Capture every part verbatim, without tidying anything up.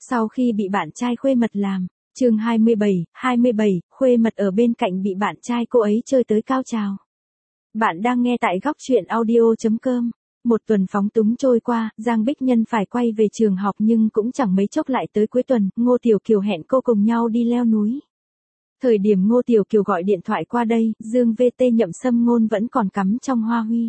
Sau khi bị bạn trai khuê mật làm, chương hai mươi bảy, hai mươi bảy, khuê mật ở bên cạnh bị bạn trai cô ấy chơi tới cao trào. Bạn đang nghe tại góc truyện audio chấm com. Một tuần phóng túng trôi qua, Giang Bích Nhân phải quay về trường học nhưng cũng chẳng mấy chốc lại tới cuối tuần, Ngô Tiểu Kiều hẹn cô cùng nhau đi leo núi. Thời điểm Ngô Tiểu Kiều gọi điện thoại qua đây, Dương vê tê Nhậm Sâm Ngôn vẫn còn cắm trong hoa huy.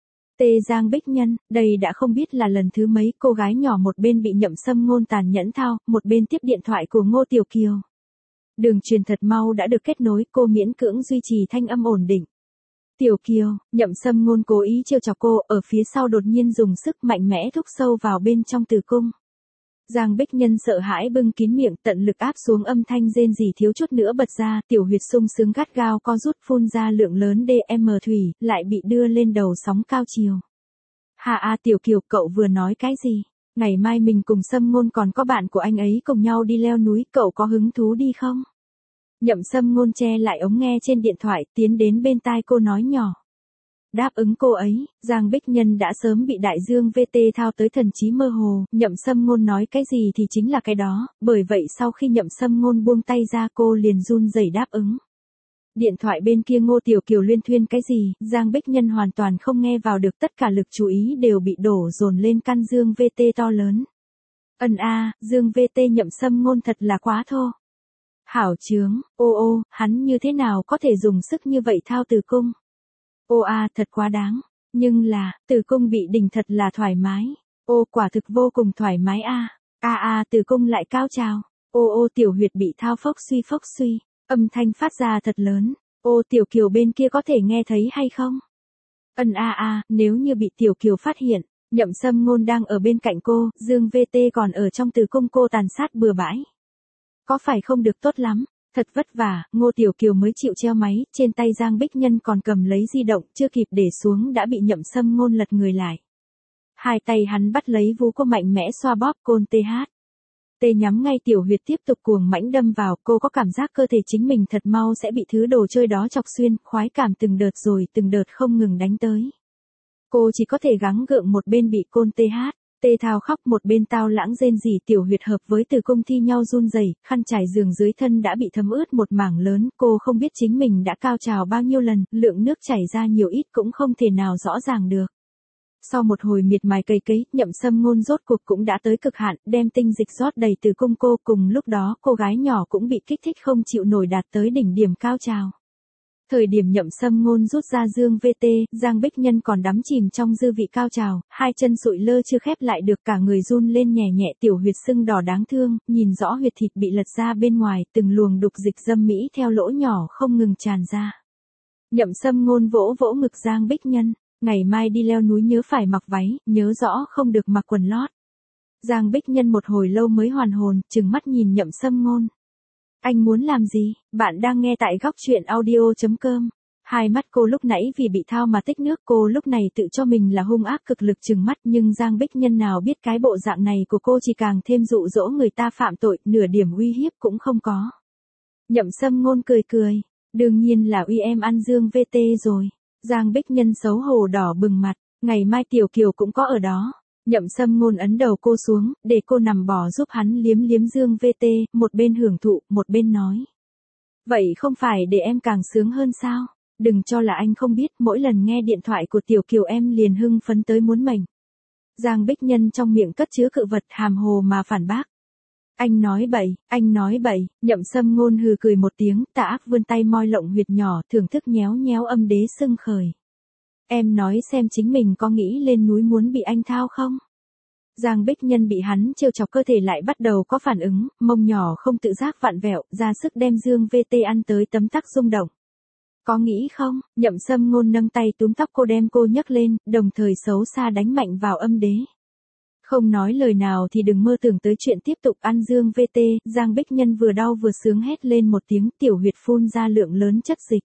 Tê Giang Bích Nhân, đây đã không biết là lần thứ mấy cô gái nhỏ một bên bị Nhậm Sâm Ngôn tàn nhẫn thao, một bên tiếp điện thoại của Ngô Tiểu Kiều. Đường truyền thật mau đã được kết nối, cô miễn cưỡng duy trì thanh âm ổn định. Tiểu Kiều, Nhậm Sâm Ngôn cố ý trêu chọc cô, ở phía sau đột nhiên dùng sức mạnh mẽ thúc sâu vào bên trong tử cung. Giang Bích Nhân sợ hãi bưng kín miệng, tận lực áp xuống âm thanh rên rỉ thiếu chút nữa bật ra, tiểu huyệt sung sướng gắt gao co rút phun ra lượng lớn đê em thủy, lại bị đưa lên đầu sóng cao chiều. Hà a Tiểu Kiều, cậu vừa nói cái gì? Ngày mai mình cùng Sâm Ngôn còn có bạn của anh ấy cùng nhau đi leo núi, cậu có hứng thú đi không? Nhậm Sâm Ngôn che lại ống nghe trên điện thoại, tiến đến bên tai cô nói nhỏ. Đáp ứng cô ấy, Giang Bích Nhân đã sớm bị đại dương vê tê thao tới thần trí mơ hồ, Nhậm Sâm Ngôn nói cái gì thì chính là cái đó, bởi vậy sau khi Nhậm Sâm Ngôn buông tay ra cô liền run rẩy đáp ứng. Điện thoại bên kia Ngô Tiểu Kiều luyên thuyên cái gì, Giang Bích Nhân hoàn toàn không nghe vào được, tất cả lực chú ý đều bị đổ dồn lên căn dương vê tê to lớn. Ân a, dương vê tê Nhậm Sâm Ngôn thật là quá thô. Hảo chướng, ô ô, hắn như thế nào có thể dùng sức như vậy thao tử cung. Ô a, thật quá đáng, nhưng là, tử cung bị đỉnh thật là thoải mái. Ô, quả thực vô cùng thoải mái a. A a, tử cung lại cao trào. Ô ô, tiểu huyệt bị thao phốc suy phốc suy, âm thanh phát ra thật lớn. Ô, Tiểu Kiều bên kia có thể nghe thấy hay không? Ân a a, nếu như bị Tiểu Kiều phát hiện, Nhậm Sâm Ngôn đang ở bên cạnh cô, dương vê tê còn ở trong tử cung cô tàn sát bừa bãi. Có phải không được tốt lắm? Thật vất vả, Ngô Tiểu Kiều mới chịu treo máy, trên tay Giang Bích Nhân còn cầm lấy di động, chưa kịp để xuống đã bị Nhậm Sâm Ngôn lật người lại. Hai tay hắn bắt lấy vú cô mạnh mẽ xoa bóp côn tê hát. Tê nhắm ngay tiểu huyệt tiếp tục cuồng mãnh đâm vào, cô có cảm giác cơ thể chính mình thật mau sẽ bị thứ đồ chơi đó chọc xuyên, khoái cảm từng đợt rồi từng đợt không ngừng đánh tới. Cô chỉ có thể gắng gượng một bên bị côn tê hát. Tê thao khóc một bên tao lãng rên rỉ, tiểu huyệt hợp với tử cung thi nhau run rẩy, khăn trải giường dưới thân đã bị thấm ướt một mảng lớn, cô không biết chính mình đã cao trào bao nhiêu lần, lượng nước chảy ra nhiều ít cũng không thể nào rõ ràng được. Sau một hồi miệt mài cày cấy, Nhậm Sâm Ngôn rốt cuộc cũng đã tới cực hạn, đem tinh dịch rót đầy tử cung cô, cùng lúc đó cô gái nhỏ cũng bị kích thích không chịu nổi đạt tới đỉnh điểm cao trào. Thời điểm Nhậm Sâm Ngôn rút ra dương vê tê, Giang Bích Nhân còn đắm chìm trong dư vị cao trào, hai chân sụi lơ chưa khép lại được, cả người run lên nhẹ nhẹ, tiểu huyệt sưng đỏ đáng thương, nhìn rõ huyệt thịt bị lật ra bên ngoài, từng luồng đục dịch dâm mỹ theo lỗ nhỏ không ngừng tràn ra. Nhậm Sâm Ngôn vỗ vỗ ngực Giang Bích Nhân, ngày mai đi leo núi nhớ phải mặc váy, nhớ rõ không được mặc quần lót. Giang Bích Nhân một hồi lâu mới hoàn hồn, trừng mắt nhìn Nhậm Sâm Ngôn. Anh muốn làm gì? Bạn đang nghe tại góc truyện audio chấm com. Hai mắt cô lúc nãy vì bị thao mà tích nước, cô lúc này tự cho mình là hung ác cực lực trừng mắt, nhưng Giang Bích Nhân nào biết cái bộ dạng này của cô chỉ càng thêm dụ dỗ người ta phạm tội, nửa điểm uy hiếp cũng không có. Nhậm Sâm Ngôn cười cười, đương nhiên là uy em ăn dương vê tê rồi. Giang Bích Nhân xấu hổ đỏ bừng mặt, ngày mai Tiểu Kiều cũng có ở đó. Nhậm Sâm Ngôn ấn đầu cô xuống, để cô nằm bò giúp hắn liếm liếm dương vê tê, một bên hưởng thụ, một bên nói. Vậy không phải để em càng sướng hơn sao? Đừng cho là anh không biết, mỗi lần nghe điện thoại của Tiểu Kiều em liền hưng phấn tới muốn mệnh. Giang Bích Nhân trong miệng cất chứa cự vật, hàm hồ mà phản bác. Anh nói bậy, anh nói bậy, Nhậm Sâm Ngôn hừ cười một tiếng, tà ác vươn tay moi lộng huyệt nhỏ, thưởng thức nhéo nhéo âm đế sưng khởi. Em nói xem chính mình có nghĩ lên núi muốn bị anh thao không? Giang Bích Nhân bị hắn trêu chọc cơ thể lại bắt đầu có phản ứng, mông nhỏ không tự giác vặn vẹo, ra sức đem dương vê tê ăn tới tấm tắc rung động. Có nghĩ không? Nhậm Sâm Ngôn nâng tay túm tóc cô đem cô nhấc lên, đồng thời xấu xa đánh mạnh vào âm đế. Không nói lời nào thì đừng mơ tưởng tới chuyện tiếp tục ăn dương vê tê, Giang Bích Nhân vừa đau vừa sướng hét lên một tiếng, tiểu huyệt phun ra lượng lớn chất dịch.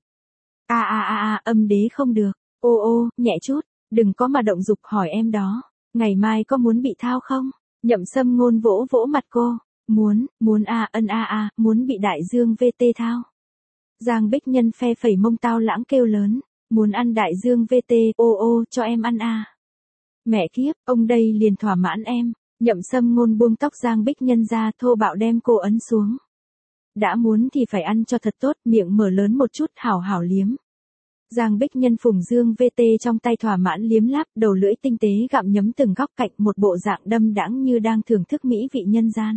A a a a, âm đế không được. Ô ô, nhẹ chút, đừng có mà động dục, hỏi em đó, ngày mai có muốn bị thao không? Nhậm Sâm Ngôn vỗ vỗ mặt cô, muốn, muốn a, ân a a, muốn bị đại dương vê tê thao. Giang Bích Nhân phe phẩy mông tao lãng kêu lớn, muốn ăn đại dương vê tê, ô ô, cho em ăn a. Mẹ kiếp, ông đây liền thỏa mãn em. Nhậm Sâm Ngôn buông tóc Giang Bích Nhân ra, thô bạo đem cô ấn xuống. Đã muốn thì phải ăn cho thật tốt, miệng mở lớn một chút, hảo hảo liếm. Giang Bích Nhân phùng dương vê tê trong tay thỏa mãn liếm láp, đầu lưỡi tinh tế gặm nhấm từng góc cạnh, một bộ dạng đâm đãng như đang thưởng thức mỹ vị nhân gian.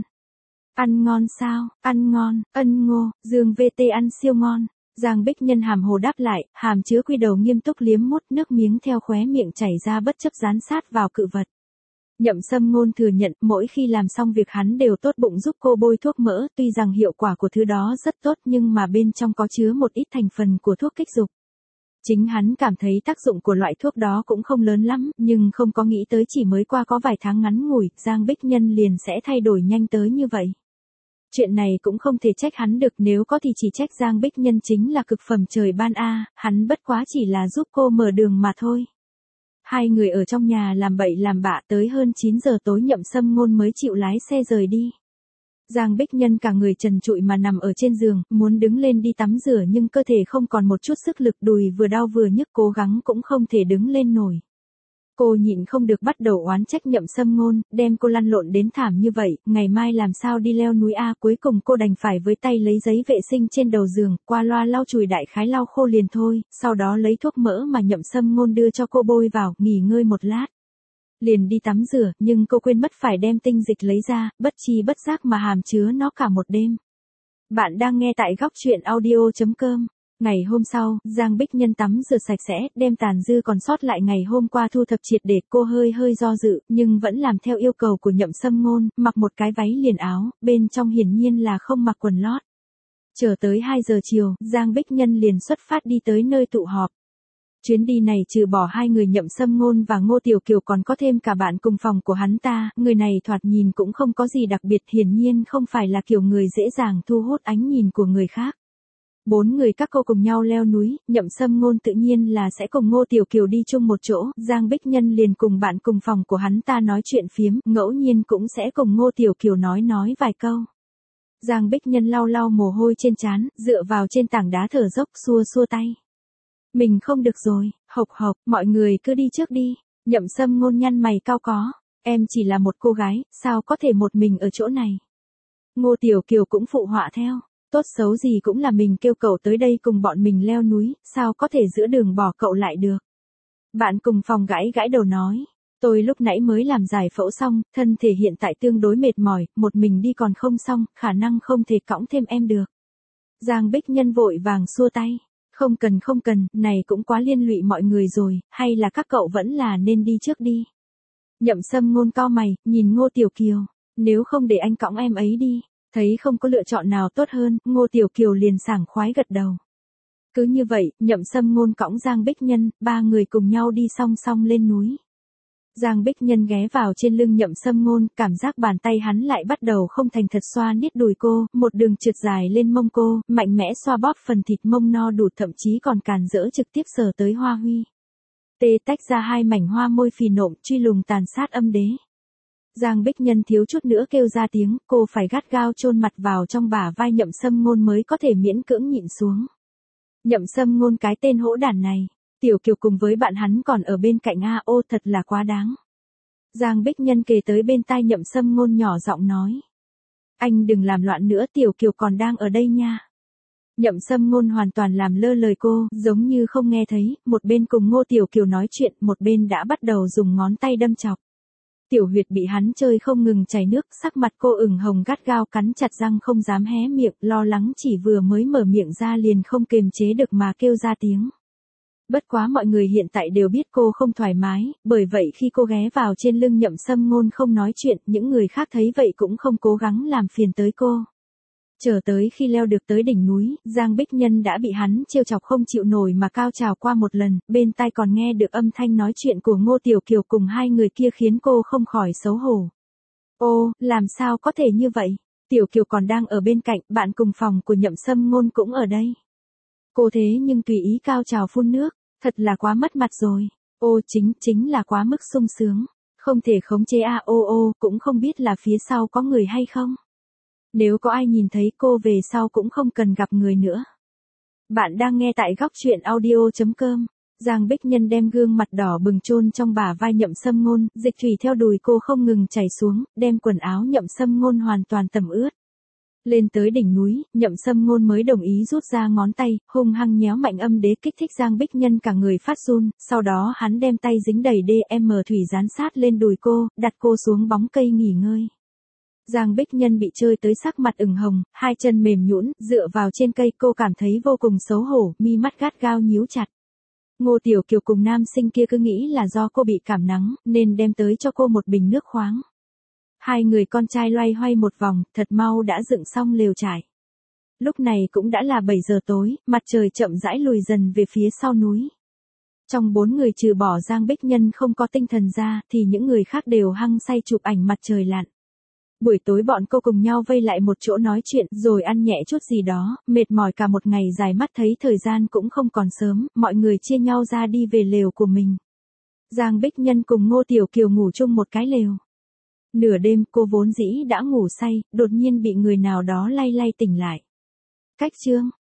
Ăn ngon sao, ăn ngon, ân ngô, Dương vê tê ăn siêu ngon. Giang Bích Nhân hàm hồ đáp lại, hàm chứa quy đầu nghiêm túc liếm mút, nước miếng theo khóe miệng chảy ra bất chấp dán sát vào cự vật. Nhậm Sâm Ngôn thừa nhận mỗi khi làm xong việc hắn đều tốt bụng giúp cô bôi thuốc mỡ, tuy rằng hiệu quả của thứ đó rất tốt nhưng mà bên trong có chứa một ít thành phần của thuốc kích dục. Chính hắn cảm thấy tác dụng của loại thuốc đó cũng không lớn lắm, nhưng không có nghĩ tới chỉ mới qua có vài tháng ngắn ngủi, Giang Bích Nhân liền sẽ thay đổi nhanh tới như vậy. Chuyện này cũng không thể trách hắn được, nếu có thì chỉ trách Giang Bích Nhân chính là cực phẩm trời ban a, hắn bất quá chỉ là giúp cô mở đường mà thôi. Hai người ở trong nhà làm bậy làm bạ tới hơn chín giờ tối Nhậm Sâm Ngôn mới chịu lái xe rời đi. Giang Bích Nhân cả người trần trụi mà nằm ở trên giường, muốn đứng lên đi tắm rửa nhưng cơ thể không còn một chút sức lực, đùi vừa đau vừa nhức, cố gắng cũng không thể đứng lên nổi. Cô nhịn không được bắt đầu oán trách Nhậm Sâm Ngôn, đem cô lăn lộn đến thảm như vậy, ngày mai làm sao đi leo núi a, cuối cùng cô đành phải với tay lấy giấy vệ sinh trên đầu giường, qua loa lau chùi đại khái lau khô liền thôi, sau đó lấy thuốc mỡ mà Nhậm Sâm Ngôn đưa cho cô bôi vào, nghỉ ngơi một lát. Liền đi tắm rửa, nhưng cô quên mất phải đem tinh dịch lấy ra, bất chi bất giác mà hàm chứa nó cả một đêm. Bạn đang nghe tại góc truyện audio chấm com. Ngày hôm sau, Giang Bích Nhân tắm rửa sạch sẽ, đem tàn dư còn sót lại ngày hôm qua thu thập triệt để, cô hơi hơi do dự, nhưng vẫn làm theo yêu cầu của Nhậm Sâm Ngôn, mặc một cái váy liền áo, bên trong hiển nhiên là không mặc quần lót. Chờ tới hai giờ chiều, Giang Bích Nhân liền xuất phát đi tới nơi tụ họp. Chuyến đi này trừ bỏ hai người Nhậm Sâm Ngôn và Ngô Tiểu Kiều còn có thêm cả bạn cùng phòng của hắn ta, người này thoạt nhìn cũng không có gì đặc biệt, hiển nhiên không phải là kiểu người dễ dàng thu hút ánh nhìn của người khác. Bốn người các cô cùng nhau leo núi, Nhậm Sâm Ngôn tự nhiên là sẽ cùng Ngô Tiểu Kiều đi chung một chỗ, Giang Bích Nhân liền cùng bạn cùng phòng của hắn ta nói chuyện phiếm, ngẫu nhiên cũng sẽ cùng Ngô Tiểu Kiều nói nói vài câu. Giang Bích Nhân lau lau mồ hôi trên trán, dựa vào trên tảng đá thở dốc, xua xua tay. Mình không được rồi, hộc hộc, mọi người cứ đi trước đi. Nhậm Sâm Ngôn nhăn mày cau có, em chỉ là một cô gái, sao có thể một mình ở chỗ này. Ngô Tiểu Kiều cũng phụ họa theo, tốt xấu gì cũng là mình kêu cậu tới đây cùng bọn mình leo núi, sao có thể giữa đường bỏ cậu lại được. Bạn cùng phòng gãi gãi đầu nói, tôi lúc nãy mới làm giải phẫu xong, thân thể hiện tại tương đối mệt mỏi, một mình đi còn không xong, khả năng không thể cõng thêm em được. Giang Bích Nhân vội vàng xua tay. Không cần không cần, này cũng quá liên lụy mọi người rồi, hay là các cậu vẫn là nên đi trước đi. Nhậm Sâm Ngôn cau mày, nhìn Ngô Tiểu Kiều, nếu không để anh cõng em ấy đi, thấy không có lựa chọn nào tốt hơn, Ngô Tiểu Kiều liền sảng khoái gật đầu. Cứ như vậy, Nhậm Sâm Ngôn cõng Giang Bích Nhân, ba người cùng nhau đi song song lên núi. Giang Bích Nhân ghé vào trên lưng Nhậm Sâm Ngôn, cảm giác bàn tay hắn lại bắt đầu không thành thật xoa niết đùi cô, một đường trượt dài lên mông cô, mạnh mẽ xoa bóp phần thịt mông no đủ, thậm chí còn càn rỡ trực tiếp sờ tới hoa huy. Tê tách ra hai mảnh hoa môi phì nộm, truy lùng tàn sát âm đế. Giang Bích Nhân thiếu chút nữa kêu ra tiếng, cô phải gắt gao chôn mặt vào trong bả vai Nhậm Sâm Ngôn mới có thể miễn cưỡng nhịn xuống. Nhậm Sâm Ngôn cái tên hỗn đản này. Tiểu Kiều cùng với bạn hắn còn ở bên cạnh a, ô thật là quá đáng. Giang Bích Nhân kề tới bên tai Nhậm Sâm Ngôn nhỏ giọng nói. Anh đừng làm loạn nữa, Tiểu Kiều còn đang ở đây nha. Nhậm Sâm Ngôn hoàn toàn làm lơ lời cô, giống như không nghe thấy, một bên cùng Ngô Tiểu Kiều nói chuyện, một bên đã bắt đầu dùng ngón tay đâm chọc. Tiểu huyệt bị hắn chơi không ngừng chảy nước, sắc mặt cô ửng hồng gắt gao cắn chặt răng không dám hé miệng, lo lắng chỉ vừa mới mở miệng ra liền không kềm chế được mà kêu ra tiếng. Bất quá mọi người hiện tại đều biết cô không thoải mái, bởi vậy khi cô ghé vào trên lưng Nhậm Sâm Ngôn không nói chuyện, những người khác thấy vậy cũng không cố gắng làm phiền tới cô. Chờ tới khi leo được tới đỉnh núi, Giang Bích Nhân đã bị hắn trêu chọc không chịu nổi mà cao trào qua một lần, bên tai còn nghe được âm thanh nói chuyện của Ngô Tiểu Kiều cùng hai người kia khiến cô không khỏi xấu hổ. Ô, làm sao có thể như vậy? Tiểu Kiều còn đang ở bên cạnh, bạn cùng phòng của Nhậm Sâm Ngôn cũng ở đây. Cô thế nhưng tùy ý cao trào phun nước, thật là quá mất mặt rồi. Ô chính, chính là quá mức sung sướng. Không thể khống chế a, ô ô, cũng không biết là phía sau có người hay không. Nếu có ai nhìn thấy cô về sau cũng không cần gặp người nữa. Bạn đang nghe tại góc truyện audio chấm com. Giang Bích Nhân đem gương mặt đỏ bừng chôn trong bả vai Nhậm Sâm Ngôn, dịch thủy theo đùi cô không ngừng chảy xuống, đem quần áo Nhậm Sâm Ngôn hoàn toàn tẩm ướt. Lên tới đỉnh núi, Nhậm Sâm Ngôn mới đồng ý rút ra ngón tay, hung hăng nhéo mạnh âm đế kích thích Giang Bích Nhân cả người phát run, sau đó hắn đem tay dính đầy đê em thủy dán sát lên đùi cô, đặt cô xuống bóng cây nghỉ ngơi. Giang Bích Nhân bị chơi tới sắc mặt ửng hồng, hai chân mềm nhũn, dựa vào trên cây, cô cảm thấy vô cùng xấu hổ, mi mắt gắt gao nhíu chặt. Ngô Tiểu Kiều cùng nam sinh kia cứ nghĩ là do cô bị cảm nắng, nên đem tới cho cô một bình nước khoáng. Hai người con trai loay hoay một vòng, thật mau đã dựng xong lều trải. Lúc này cũng đã là bảy giờ tối, mặt trời chậm rãi lùi dần về phía sau núi. Trong bốn người trừ bỏ Giang Bích Nhân không có tinh thần ra, thì những người khác đều hăng say chụp ảnh mặt trời lặn. Buổi tối bọn cô cùng nhau vây lại một chỗ nói chuyện, rồi ăn nhẹ chút gì đó, mệt mỏi cả một ngày dài, mắt thấy thời gian cũng không còn sớm, mọi người chia nhau ra đi về lều của mình. Giang Bích Nhân cùng Ngô Tiểu Kiều ngủ chung một cái lều. Nửa đêm, cô vốn dĩ đã ngủ say, đột nhiên bị người nào đó lay lay tỉnh lại. Cách chương